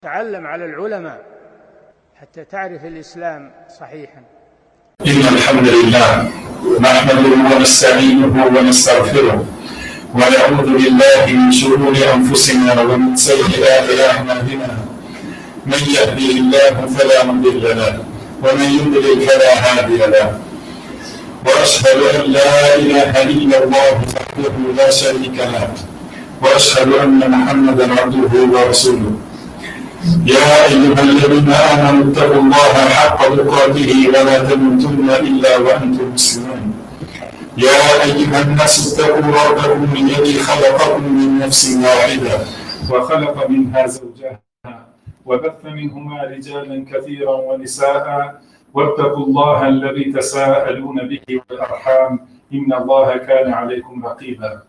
تعلم على العلماء حتى تعرف الإسلام صحيحا. إن الحمد لله نحمده ونستعينه ونستغفره ونعوذ بالله من شرور أنفسنا ومن سيئات أعمالنا. من يهده الله فلا مضل له ومن يضلل فلا هادي له، وأشهد أن لا إله إلا الله وحده لا شريك له، وأشهد أن محمدا عبده ورسوله. يا أيها الذين آمنوا اتقوا الله حق تقاته ولا تموتن إلا وأنتم مسلمون. يا أيها الناس اتقوا ربكم الذي خلقكم من نفس واحدة وخلق منها زوجها وبث منهما رجالا كثيرا ونساء، واتقوا الله الذي تساءلون به والأرحام إن الله كان عليكم رقيبا.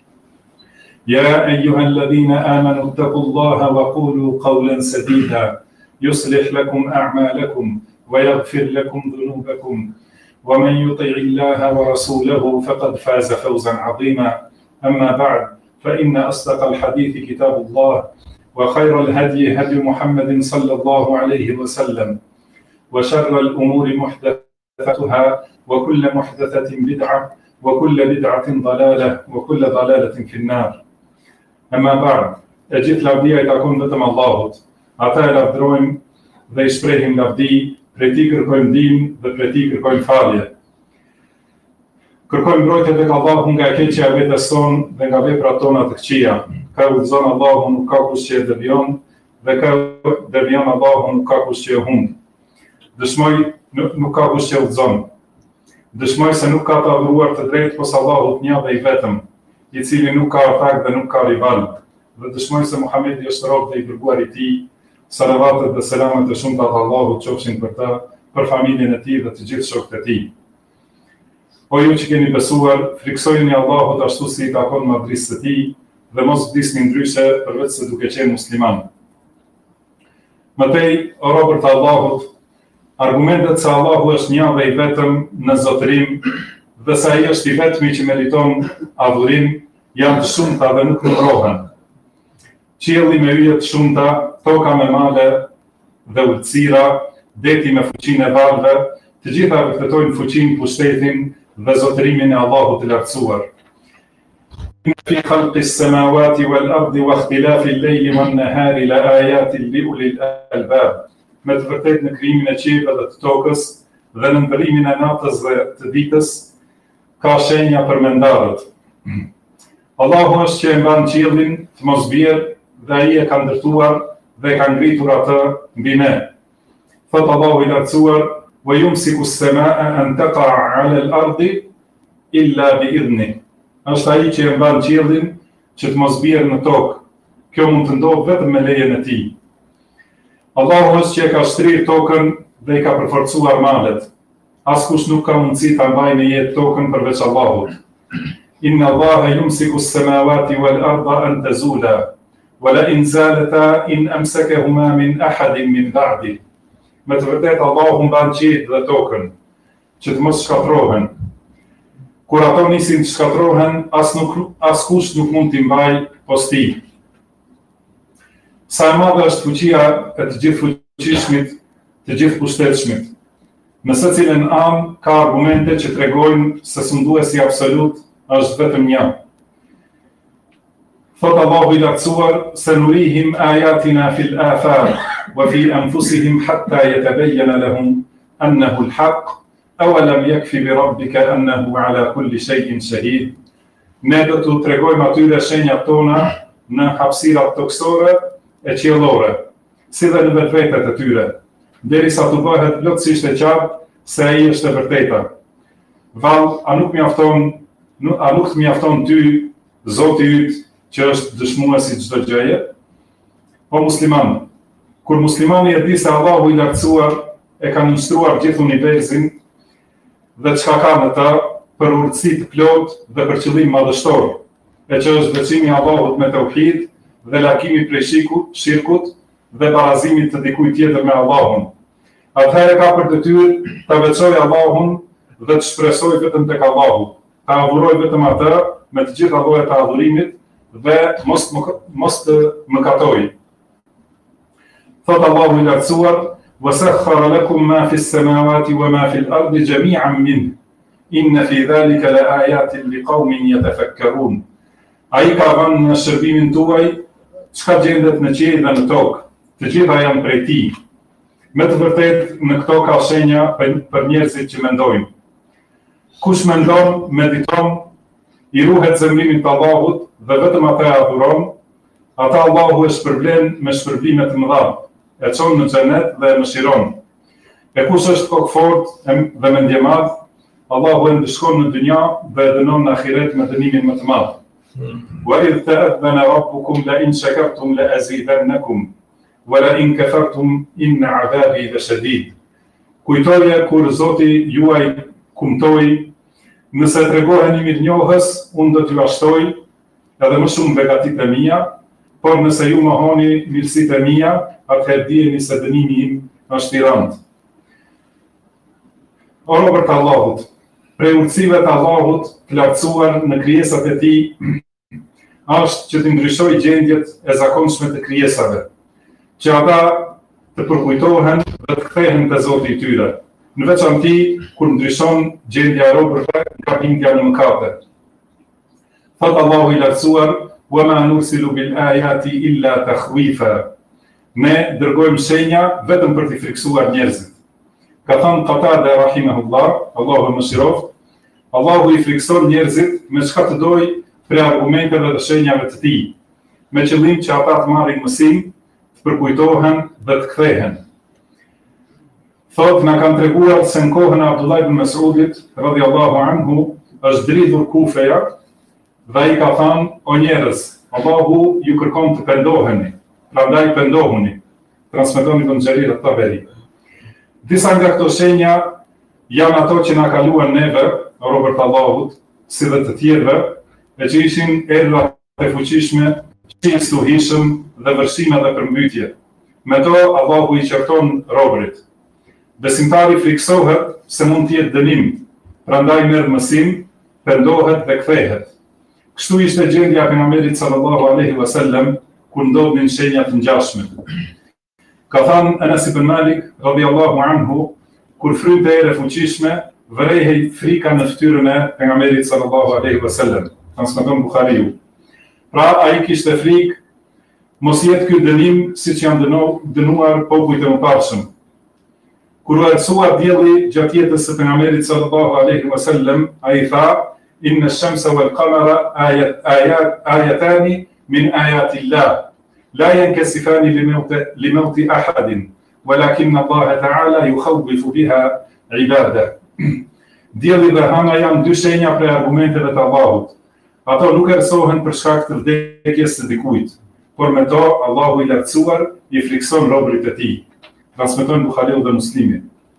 يا أيها الذين آمنوا اتقوا الله وقولوا قولا سديدا يصلح لكم أعمالكم ويغفر لكم ذنوبكم، ومن يطع الله ورسوله فقد فاز فوزا عظيما. أما بعد، فإن أصدق الحديث كتاب الله، وخير الهدي هدي محمد صلى الله عليه وسلم، وشر الأمور محدثاتها، وكل محدثة بدعة، وكل بدعة ضلالة، وكل ضلالة في النار. Amma ba'd, e gjithë lavdia I takon vetëm Allahut. Ata e lavdrojmë dhe I shprehim lavdi, prej Tij kërkojmë ndihmë dhe prej Tij kërkojmë falje. Kërkojmë mbrojtje tek Allahu nga e keqja e vetes tonë dhe nga veprat tona të këqija. Ka udhëzon Allahu, nuk ka kush që e devion, dhe ka devion Allahu, nuk ka kush që e humb. Dëshmoj nuk ka kush që udhëzon. Dëshmoj se nuk ka të adhuruar të drejtë pos Allahut një dhe I vetëm, I cili nuk ka ortak dhe nuk ka rival, dhe dëshmoj se Muhamedi është rob dhe I dërguar I Tij. Salavatet dhe selamet e shumta të Allahut qofshin për ta, për familjen e Tij dhe të gjithë shokët e Tij. O ju që keni besuar, friksojeni Allahut ashtu si I takon madhrisë të Tij dhe mos vdisni ndryshe përveç se duke qenë musliman. Mëtej, o robër të Allahut, argumentet se Allahu është një dhe I vetëm në zotërim dhe se ai është I vetmi që meriton adhurim, janë të shumta dhe nuk numërohen. Qielli me yje të shumta, toka me male dhe ulësira, deti me fuqinë e valve, të gjitha vërtetojnë fuqinë, pushtetin dhe zotërimin e Allahut të lartësuar. Inna fi khalqis samawati wal ardi wa ikhtilafil layli wan nahari la ayatin li ulil albab. Me të vërtetë në krijimin e qiellit dhe të tokës dhe në ndërimin e natës dhe të ditës ka shenja për mendarët. Allahu është që e mban qiellin të mos bjerë dhe ai e ka ndërtuar dhe ka ngritur atë mbi ne. Thot Allahu I lartësuar: "Wa yumsiku as-samaa'a an taqa'a 'ala al-ardi illa bi idhni." Është ai që e mban qiellin që të mos bjerë në tokë. Kjo mund të ndodhë vetëm me lejen e Tij. Allahu është që e ka shtrirë tokën dhe I ka përforcuar malet. Askush nuk ka mundësi ta mbajë në jetë tokën përveç Allahut. Inna Allaha yumsiku as-samawati wal arda an tazula wa la in zalata in amsakahuma min ahadin min ba'di. Me të vërtetë Allahu mban qiellin dhe tokën që të mos shkatërrohen. Kur ato nisin të shkatërrohen, askush nuk mund t'i mbajë pos Tij. Sa e madhe është fuqia e të gjithë fuqishmit, të gjithë pushtetshmit. Në secilën anë ka argumente që tregojnë se sunduesi absolut është vetëm një. Thot Allahu I lartësuar: "Sanurihim ayatina fil afaq wa fi anfusihim hatta yatabayyana lahum annahu al-haq awalam yakfi bi rabbika annahu ala kulli shay'in shahid." Ne do t'u tregojmë atyre shenjat tona në hapësirat toksore e qiellore, si dhe në vetvetet e tyre, derisa të bëhet plotësisht e qartë se ai është e vërteta. Vallë, a nuk të mjafton ty, Zoti yt, që është dëshmuesi çdo gjëje? O musliman, kur muslimani e di se Allahu I lartësuar e ka nënshtruar gjithë universin dhe çka ka në ta për urtësi të plotë dhe për qëllim madhështor, e që është veçimi Allahut me tauhid dhe largimi prej shirkut dhe barazimit të dikujt tjetër me Allahun, atëherë ka për detyrë ta veçojë Allahun dhe të shpresojë vetëm tek Allahu, ta adhurojë vetëm atë me të gjitha llojet e adhurimit dhe mos të mëkatojë. Thot Allahu i lartësuar: "Wasakhkhara lakum ma fi s-samawati wa ma fi l-ardi jami'an min, inna fi dhalika la ayatin liqaumin yatafakkarun." Ai ka dhënë në shërbimin tuaj çka gjendet në qiell dhe në tokë, të gjitha janë prej tij. Me të vërtetë në këto ka shenja për njerëzit që mendojnë. Kush mendon, mediton, i ruhet zemrimit të Allahut dhe vetëm ata e adhuron, ata Allahu e shpërblen me shpërblime të mëdha, e çon në xhenet dhe e mëshiron. E kush është kokfort dhe mendjemadh, Allahu e ndëshkon në dynja dhe e dënon në ahiret me dënimin më të madh. Wa idh ta'adhana rabbukum la in shakartum la azidannakum wa la in kafartum inna 'adhabi lashadid. Kujtoje kur Zoti juaj kumtoi: "Nëse tregoheni mirënjohës, unë do t'ju ashtoj edhe më shumë begatitë e mia, por nëse ju mohoni mirësitë e mia, atëherë dijeni se dënimi im është i rëndë." O robërt e Allahut, prej urtësive të Allahut të lartësuar në krijesat e tij është që të ndryshojë gjendjet e zakonshme të krijesave, që ata të përkujtohen dhe të kthehen te Zoti i tyre, në veçanti kur ndryshon gjendja e robërve nga bindja në mëkate. Thot Allahu i lartësuar: "Wa ma nursilu bil ayati illa takhwifa." Ne dërgojmë shenja vetëm për t'i friksuar njerëzit. Ka thënë Qatada rahimahullah, Allahu e mëshiroft, Allahu i frikson njerëzit me çka të dojë prej argumenteve dhe shenjave të tij, me qëllim që ata të marrin mësim, të përkujtohen dhe të kthehen. Thot, na kanë treguar se në kohën e Abdullah ibn Mas'udit radhiyallahu anhu është dridhur Kufeja dhe ai ka thënë: "O njerëz, Allahu ju kërkon të pendoheni, prandaj pendohuni." Transmeton Ibn Jarir at-Taberi. Disa nga këto shenja janë ato që na kaluan neve, robërt Allahut, si dhe të tjerëve, e që ishin erra të fuqishme, qenë stuhishëm dhe vërshime dhe përmbytje. Me to, Allahu i qërton robërit. Besimtari friksohet se mund t'jetë dënim, prandaj merr mësim, pendohet dhe kthehet. Kështu ishte gjendja e pejgamberit sallallahu alaihi wasallam kur ndodhin shenjat të ngjashme. Ka thënë Anas ibn Malik radhiyallahu anhu, kur frynte erë fuqishme, vërejhej frika në fytyrën e pejgamberit sallallahu alaihi wasallam. Transmeton Buhariu. Pra ai kishte frikë mos jetë ky dënim siç janë dënuar popujt e mëparshëm. Kur u erësua dielli gjatë jetës së pejgamberit sallallahu alaihi wasallam, ai tha: "Inna ash-shamsa wal-qamara ayatani min ayati Allah, la yankasifani li mawti ahadin, walakin Allah ta'ala yukhawwifu biha ibadah." Dielli dhe hëna janë dy shenja prej argumenteve të Allahut. Ato nuk erësohen për shkak të vdekjes së dikujt, por me to Allahu i lartësuar i frikson robërit e tij. Transmeton Buhariu dhe Muslimi.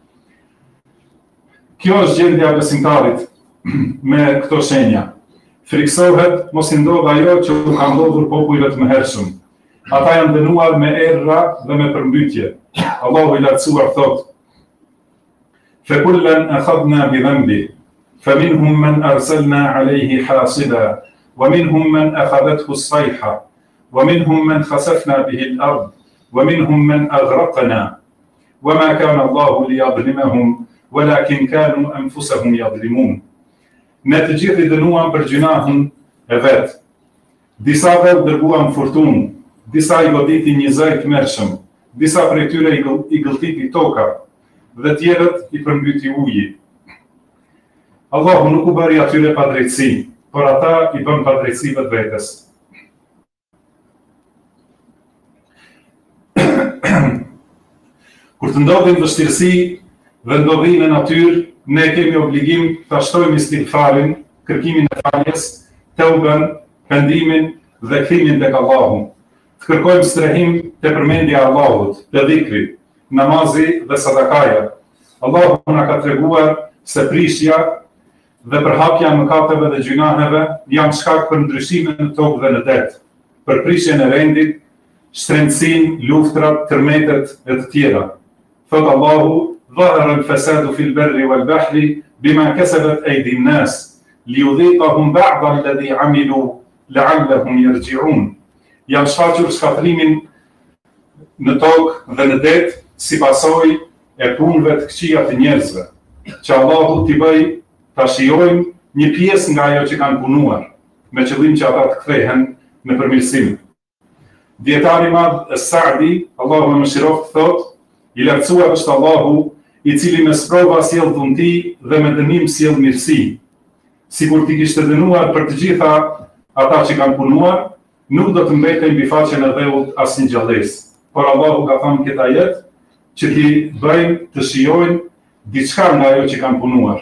Kjo është gjendja e besimtarit me këto shenja. Friksohet mos i ndodh ajo që u ka ndodhur popujve të mëhershëm. Ata janë dënuar me erra dhe me përmbytje. Allahu i lartësuar thot: "Fakullan akhadna bi dhanbi, faminhum man arsalna alayhi hasiba, wa minhum man akhadathu as-sayha, wa minhum man khasafna bihi al-ard, wa minhum man aghraqna, wa ma kana Allahu liyadhlimahum, walakin kanu anfusahum yadhlimun." Ne të gjithë i dënuam për gjunahun e vet. Disave u dërguam furtunë, disa i goditi një zë të mërshëm, disa prej tyre i gëlltiti toka, dhe tjerët i përmbyti uji. Allahu nuk u bëri atyre pa drejtësi, por ata i bën pa drejtësi vetvetes. Kur të ndodhin vështirësi dhe ndodhin në natyrë, ne kemi obligim të shtojmë istighfarin, kërkimin e faljes, teuben, pendimin dhe kthimin tek Allahu. Të kërkojmë strehim te përmendja e Allahut, te dhikri, namazi dhe sadakaja. Allahu na ka treguar se prishja dhe përhapja e mëkateve dhe gjunaheve janë shkak për ndryshime në tokë dhe në det, për prishjen e rendit, shtrembësinë, luftrat, tërmetet e të tjera. Thot Allahu: "Dhahara al-fasadu fil barri wal bahri bima kasabat aydi an-nas liyudhiqahum ba'da alladhi 'amilu la'allahum yarji'un." Janë shfaqur shkatrimin në tokë dhe në det si pasojë e punëve të këqija të njerëzve, që Allahu t'i bëj ta shijojnë një pjesë nga ajo që kanë punuar, me qëllim që ata të kthehen në përmirësim. Dietari i madh As-Sa'di, Allahu më mëshiroft, thotë: I lartësuar është Allahu, i cili me sprova sjell dhunti dhe me dënim sjell mirësi. Sikur t'i kishte dënuar për të gjitha ata që kanë punuar, nuk do të mbetej mbi faqen e dheut asnjë gjallësë. Por Allahu ka thënë këtë ajet që t'i bëjnë të shijojnë diçka nga ajo që kanë punuar.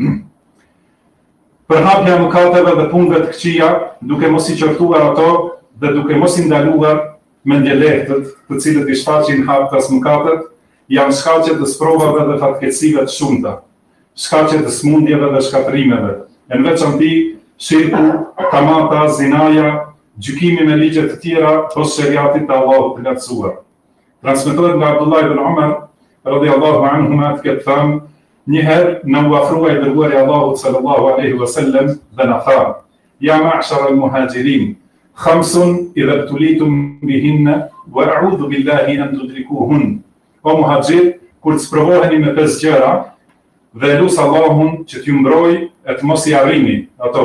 Përhapja e mëkateve dhe punëve të këqija, duke mos i qortuar ato dhe duke mos i ndaluar mendjelehtët, të cilët i shfaqin haptas mëkatet, janë shkaqe të sprovave dhe fatkeqësive të shumta, shkaqe të smundjeve dhe shkatërimeve, e në veçanti shirku, tamata, zinaja, gjykimi me ligje të tjera pos sheriatit të Allahut të lartësuar. Transmetohet nga Abdullah ibn Umar radhiyallahu anhuma të ketë thënë: njëherë në u afrua i dërguari i Allahut sallallahu alaihi wasallam dhe na tha: Ja ma'shar al-muhajirin, khamsun idha ibtulitum bihinna wa a'udhu billahi an tudrikuhun. O muhaxhir, kur të sprovoheni me 5 gjëra dhe lut Allahun që t'ju mbrojë e të mos i arrini ato.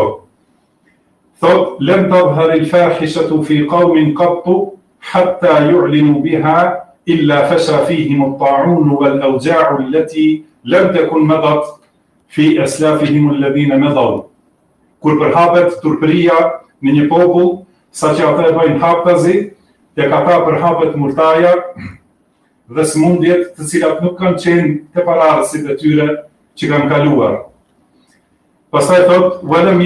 Thot: lem tadhhar al-fahishatu fi qawmin qattu hatta yu'linu biha illa fasha fihim at-ta'un wal-awja'u allati lam takun madat fi aslafihim alladhina madaw. Kur përhapet turpëria në një popull, saqë ata e bëjnë haptazi, tek ata përhapet murtaja dhe smundjet të cilat nuk kanë qenë të paraardhësit e tyre që kanë kaluar. Pastaj thot: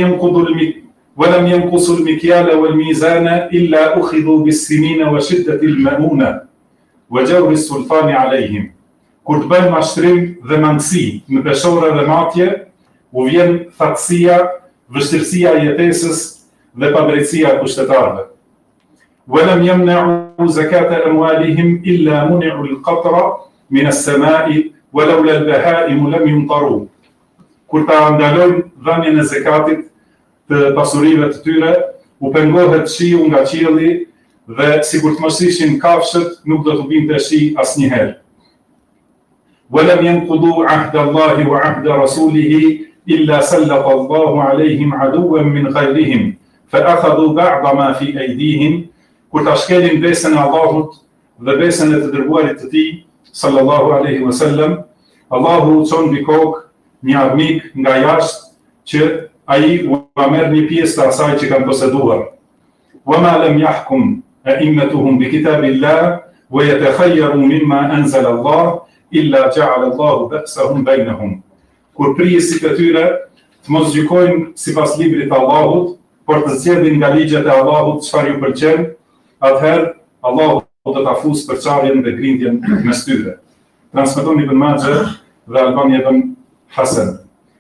walam yanqusu al-mikyala wal-mizana illa ukhidhu bis-sinina wa shiddati al-ma'una wa jawri as-sultani alayhim. Kur të bëjnë mashtrim dhe mangësi në peshore dhe matje, u vjen thatësia, vështirësia e jetesës dhe padrejtësia e kushtetarëve. ولم يمنعوا زكاة أموالهم إلا منعوا القطر من السماء ولولا البهائم لم يمطروا. Kur ta ndalojnë dhënien e zakatit të pasurive të tyre, u pengohet shiu nga qielli dhe sikur të mos ishin kafshët, nuk do të binte shi asnjëherë. ولم ينقضوا عهد الله وعهد رسوله إلا سلط الله عليهم عدوا من غيرهم فأخذوا بعض ما في أيديهم. Kur ta shkelin besën e Allahut dhe besën e të dërguarit të tij sallallahu alaihi wasallam, Allahu çon mbi kokë një armik nga jashtë që ai u merr një pjesë të asaj që kanë poseduar. وما لم يحكم أئمتهم بكتاب الله ويتخيروا مما أنزل الله إلا جعل الله بأسهم بينهم. Kur prijesit e tyre të mos gjykojnë sipas librit të Allahut, por të zgjedhin nga ligjet e Allahut çfarë ju pëlqen, atëherë Allahu do ta fusë përçarjen dhe grindjen mes tyre. Transmeton Ibn Majah dhe Albani ibn Hasan.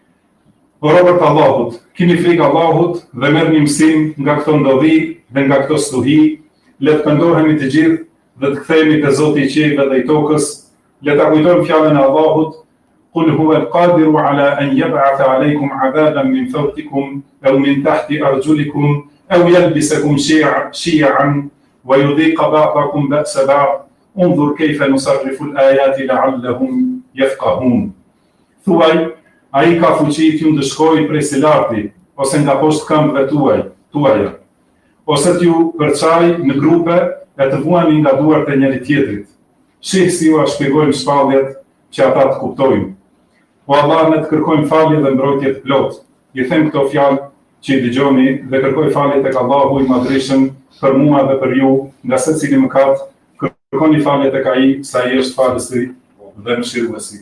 O robërt Allahut, keni frikë Allahut dhe merrni mësim nga këto ndodhi dhe nga këto stuhi, le të pendohemi të gjithë dhe të kthehemi te Zoti i qiellit dhe i tokës, le ta kujtojmë fjalën e Allahut: قل هو القادر على أن يبعث عليكم عذابا من فوقكم أو من تحت أرجلكم أو يلبسكم شيعا ويذيق بعضكم بأس بعض انظر كيف نصرف الآيات لعلهم يفقهون. Thuaj, ai ka fuqi t'ju ndëshkojë prej së larti, ose nga poshtë këmbëve tuaja, ose t'ju përçaj në grupe e të vuani nga duart e njëri tjetrit. Shih si ju a shpjegojmë shpalljet që ata të kuptojnë. O Allah, ne të kërkojmë falje dhe mbrojtje të plot. I them këto fjalë që i dëgjoni dhe kërkoj falje tek Allahu i Madhreshëm për mua dhe për ju, nga secili mëkat, kërkoni falje tek ai, sa ai është falësi dhe mëshiruesi.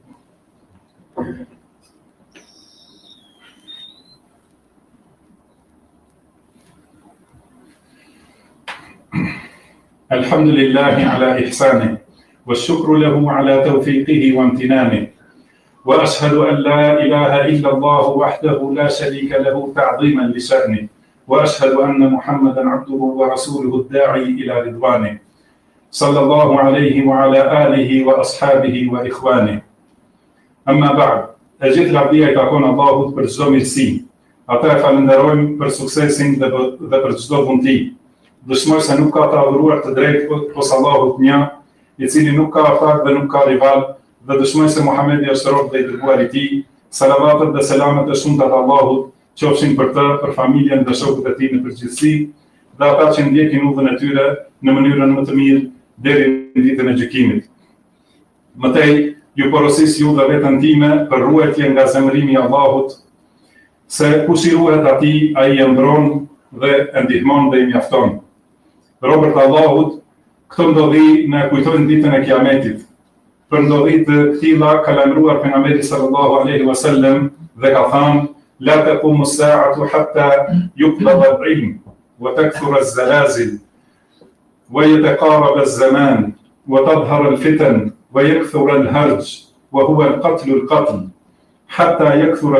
Alhamdulillahi ala ihsanih, والشكر له على توفيقه وامتنانه وأشهد أن لا إله إلا الله وحده لا شريك له تعظيما لشأنه وأشهد أن محمدا عبده ورسوله الداعي إلى رضوانه صلى الله عليه وعلى آله وأصحابه وإخوانه. أما بعد, أجد العبدية تكون الله për çdo mirësi. Ata e falenderojmë për suksesin dhe për çdo vullneti. dëshmoj se nuk ka të adhuruar të drejtë pos Allahut një, I cili nuk ka ortak dhe nuk ka rival, dhe dëshmoj se Muhamedi është rob dhe I dërguar I Tij. Salavatet dhe selamet e shumta të Allahut qofshin për të, për familjen dhe shokët e tij në përgjithësi, dhe ata që ndjekin udhën e tyre në mënyrën më të mirë deri në ditën e gjykimit. Mëtej, ju porosis ju dhe vetën time për ruajtje nga zemërimi I Allahut, se kush I ruhet atij, ai e mbron dhe e ndihmon dhe I mjafton. Robert Allahut, këto ndodhi në kujtojnë ditën e Kiametit. Për ndodhi të këtilla ka lajmëruar pejgamberi sallallahu alaihi wasallam dhe ka thënë: "La taqumu as-sa'atu hatta yuqbada al-'ilm wa takthura az-zalazil wa yataqaraba az-zaman wa tadhhara al-fitan wa yakthura al-harj wa huwa al-qatl al-qatl hatta yakthura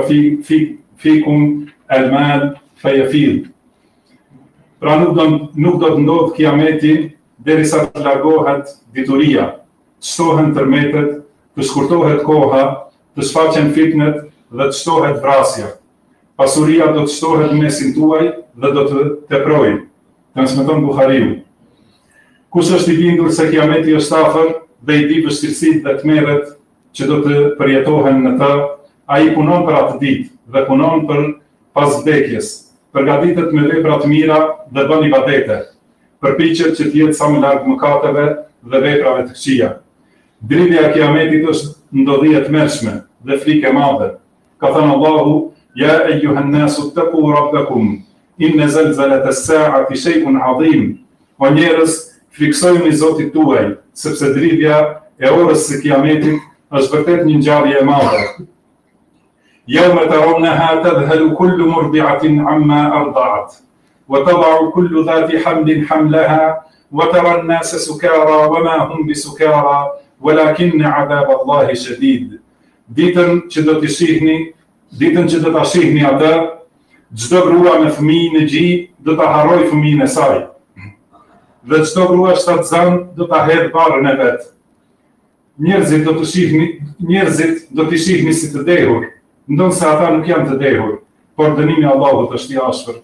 fikum al-mal fayafid." Pra nuk do të ndodhë Kiameti derisa të largohet dituria, të shtohen tërmetet, të shkurtohet koha, të shfaqen fitnet dhe të shtohet vrasja. Pasuria do të shtohet në mesin tuaj dhe do të teprojë. Transmeton Buhariu. Kush është I bindur se Kiameti është afër dhe I di vështirësitë dhe tmerret që do të përjetohen në të, ai punon për atë ditë dhe punon për pas vdekjes. Përgatitet me vepra të mira dhe bën ibadete. Përpiqet që të jetë sa më larg mëkateve dhe veprave të këqija. Dridhja e Kiametit është ndodhi e tmerrshme dhe frikë e madhe. Ka thënë Allahu: "Ya ayyuhan nasu ittaqu rabbakum inna zalzalata as-sa'ati shay'un 'azim." O njerëz, friksojeni Zotit tuaj, sepse dridhja e orës së Kiametit është vërtet një ngjarje e madhe. Yawma tarawnaha tadhhalu kullu murdi'atin 'amma arda'at وتضع كل ذات حمل حملها وترى الناس سكارى وما هم بسكارى ولكن عذاب الله شديد. Ditën që do ta shihni atë, çdo grua me fëmijë në gjë do ta harrojë fëmijën e saj. Dhe çdo grua shtatzan do ta hedhë barrën e vet. Njerëzit do t'i shihni si të dehur, ndonse ata nuk janë të dehur, por dënimi I Allahut është I ashpër.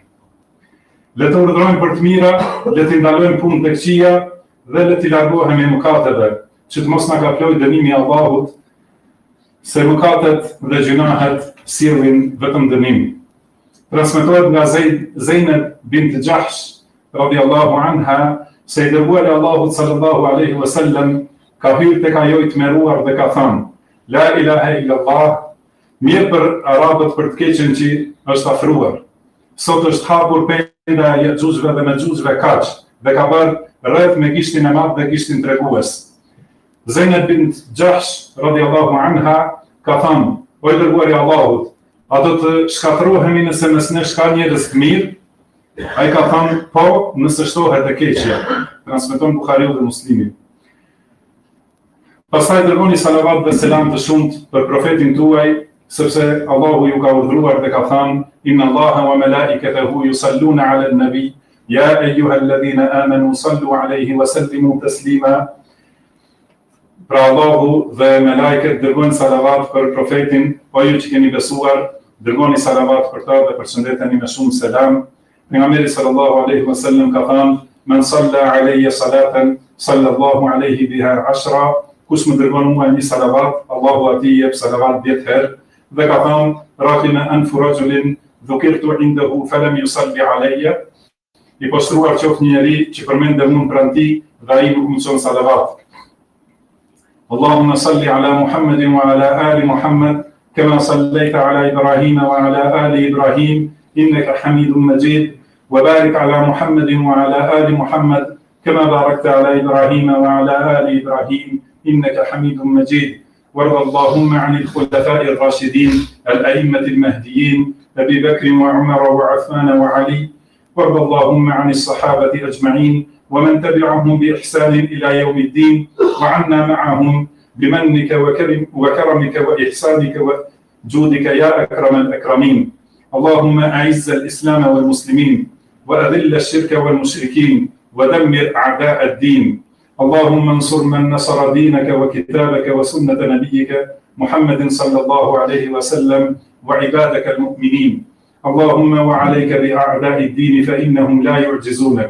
Le të urdhërojmë për të mira, le të ndalojmë punën të këqija dhe le të largohemi mëkateve, që të mos na kaplojë dënimi I Allahut, se mëkatet dhe gjunahet sillin vetëm dënim. Transmetohet nga Zeynep bint Jahsh radhiyallahu anha se I dërguari I Allahut sallallahu alaihi wasallam ka hyrë tek ajo I tmeruar dhe ka thënë: "La ilaha illallah." Mirë për arabët për të keqen që është afruar. Sot është hapur penda e Xhuxhve dhe Mexhuxhve kaq dhe ka bërë rreth me gishtin e madh dhe gishtin tregues. Zeynep bint Jahsh radhiyallahu anha ka thënë: "O I dërguari I Allahut, a do të shkatërrohemi nëse mes nesh ka njerëz të mirë?" Ai ka thënë: "Po, nëse shtohet e keqja." Transmeton Buhariu dhe Muslimi. Pastaj dërgoni salavat dhe selam të shumt për profetin tuaj, sepse Allahu ju ka urdhëruar dhe ka thënë: "Inna Allaha wa malaikatahu yusalluna 'ala an-nabi, ya ayyuhalladhina amanu sallu 'alayhi wa sallimu taslima." Pra Allahu dhe melajket dërgojnë salavat për profetin, po ju që keni besuar, dërgoni salavat për ta dhe përshëndeteni me shumë selam. Pejgamberi sallallahu alaihi wasallam ka thënë: "Man salla 'alayya salatan, sallallahu alaihi biha 'ashra." Kush më dërgon mua një salavat, Allahu atij jep salavat 10 herë. Dhe ka thënë: "Raqima anfu rajulin dhukirtu indahu falam yusalli 'alayya." I poshtruar qoftë një njeri që përmendem unë pranë tij dhe ai nuk më çon salavat. Allahumma salli ala Muhammedin wa ala ali Muhammad kama sallaita ala Ibrahim wa ala ali Ibrahim innaka Hamidum Majid wa barik ala Muhammedin wa ala ali Muhammad kama barakta ala Ibrahim wa ala ali Ibrahim innaka Hamidum Majid. وارض اللهم عن الخلفاء الراشدين الأئمة المهديين أبي بكر وعمر وعثمان وعلي. وارض اللهم عن الصحابة أجمعين ومن تبعهم بإحسان إلى يوم الدين وعنا معهم بمنك وكرمك وإحسانك وجودك يا أكرم الأكرمين. اللهم أعز الإسلام والمسلمين وأذل الشرك والمشركين ودمر أعداء الدين. اللهم انصر من نصر دينك وكتابك وسنة نبيك محمد صلى الله عليه وسلم وعبادك المؤمنين. اللهم وعليك بأعداء الدين فإنهم لا يعجزونك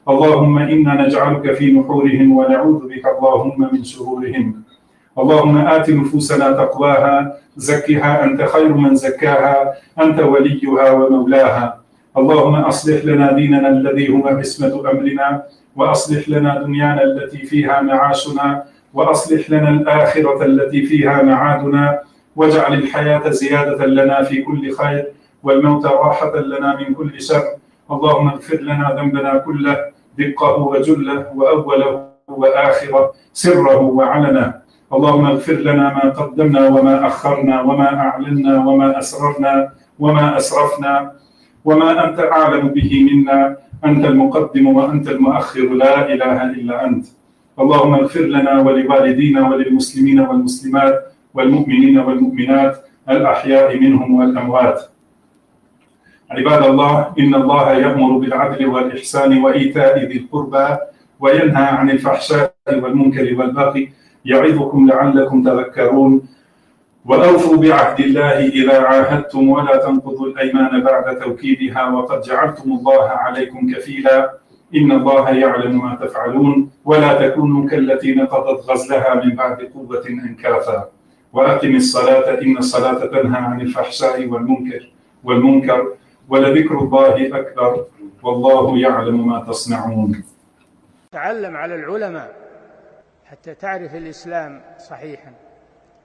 اللهم إنا نجعلك في نحورهم ونعوذ بك اللهم من شرورهم. اللهم آت نفوسنا تقواها، زكها أنت خير من زكاها، أنت وليها ومولاها. اللهم أصلح لنا ديننا الذي هو عصمة أمرنا، وأصلح لنا دنيانا التي فيها معاشنا، وأصلح لنا الآخرة التي فيها معادنا، واجعل الحياة زيادة لنا في كل خير، والموت راحة لنا من كل شر. اللهم اغفر لنا ذنبنا كله، دقه وجله وأوله وآخره، سره وعلنه. اللهم اغفر لنا ما قدمنا وما أخرنا وما أعلنا وما أسررنا وما أسرفنا وما أنت أعلم به منا. أنت المقدم وأنت المؤخر، لا إله إلا أنت. اللهم اغفر لنا ولوالدينا وللمسلمين والمسلمات والمؤمنين والمؤمنات الأحياء منهم والأموات. عباد الله، إن الله يأمر بالعدل والإحسان وإيتاء ذي القربى وينهى عن الفحشاء والمنكر والبغي، يعظكم لعلكم تذكرون. وأوفوا بعهد الله إذا عاهدتم، ولا تنقضوا الأيمان بعد توكيدها، وقد جعلتم الله عليكم كفيلا. إن الله يعلم ما تفعلون، ولا تكونوا كالتي نقضت غزلها من بعد قوة أنكاثا. وأقم الصلاة إن الصلاة تنهى عن الفحشاء والمنكر ولذكر الله أكبر، والله يعلم ما تصنعون. تعلم على العلماء حتى تعرف الإسلام صحيحا.